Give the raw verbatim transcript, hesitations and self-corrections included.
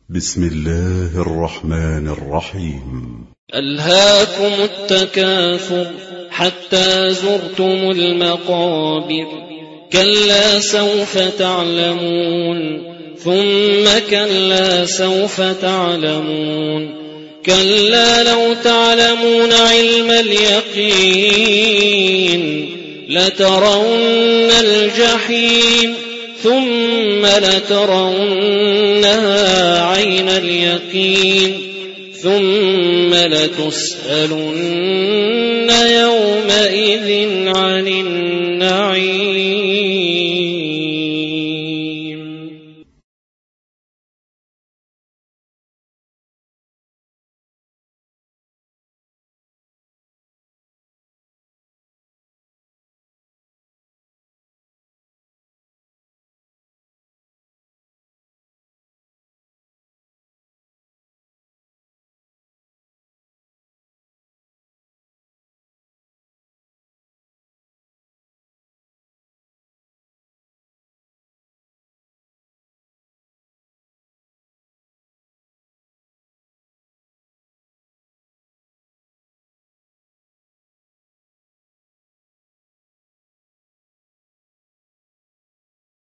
بسم الله الرحمن الرحيم. ألهاكم التكاثر حتى زرتم المقابر، كلا سوف تعلمون ثم كلا سوف تعلمون، كلا لو تعلمون علم اليقين لترون الجحيم ثم لترونها عين اليقين ثم لتسألن يومئذ عن النعيم.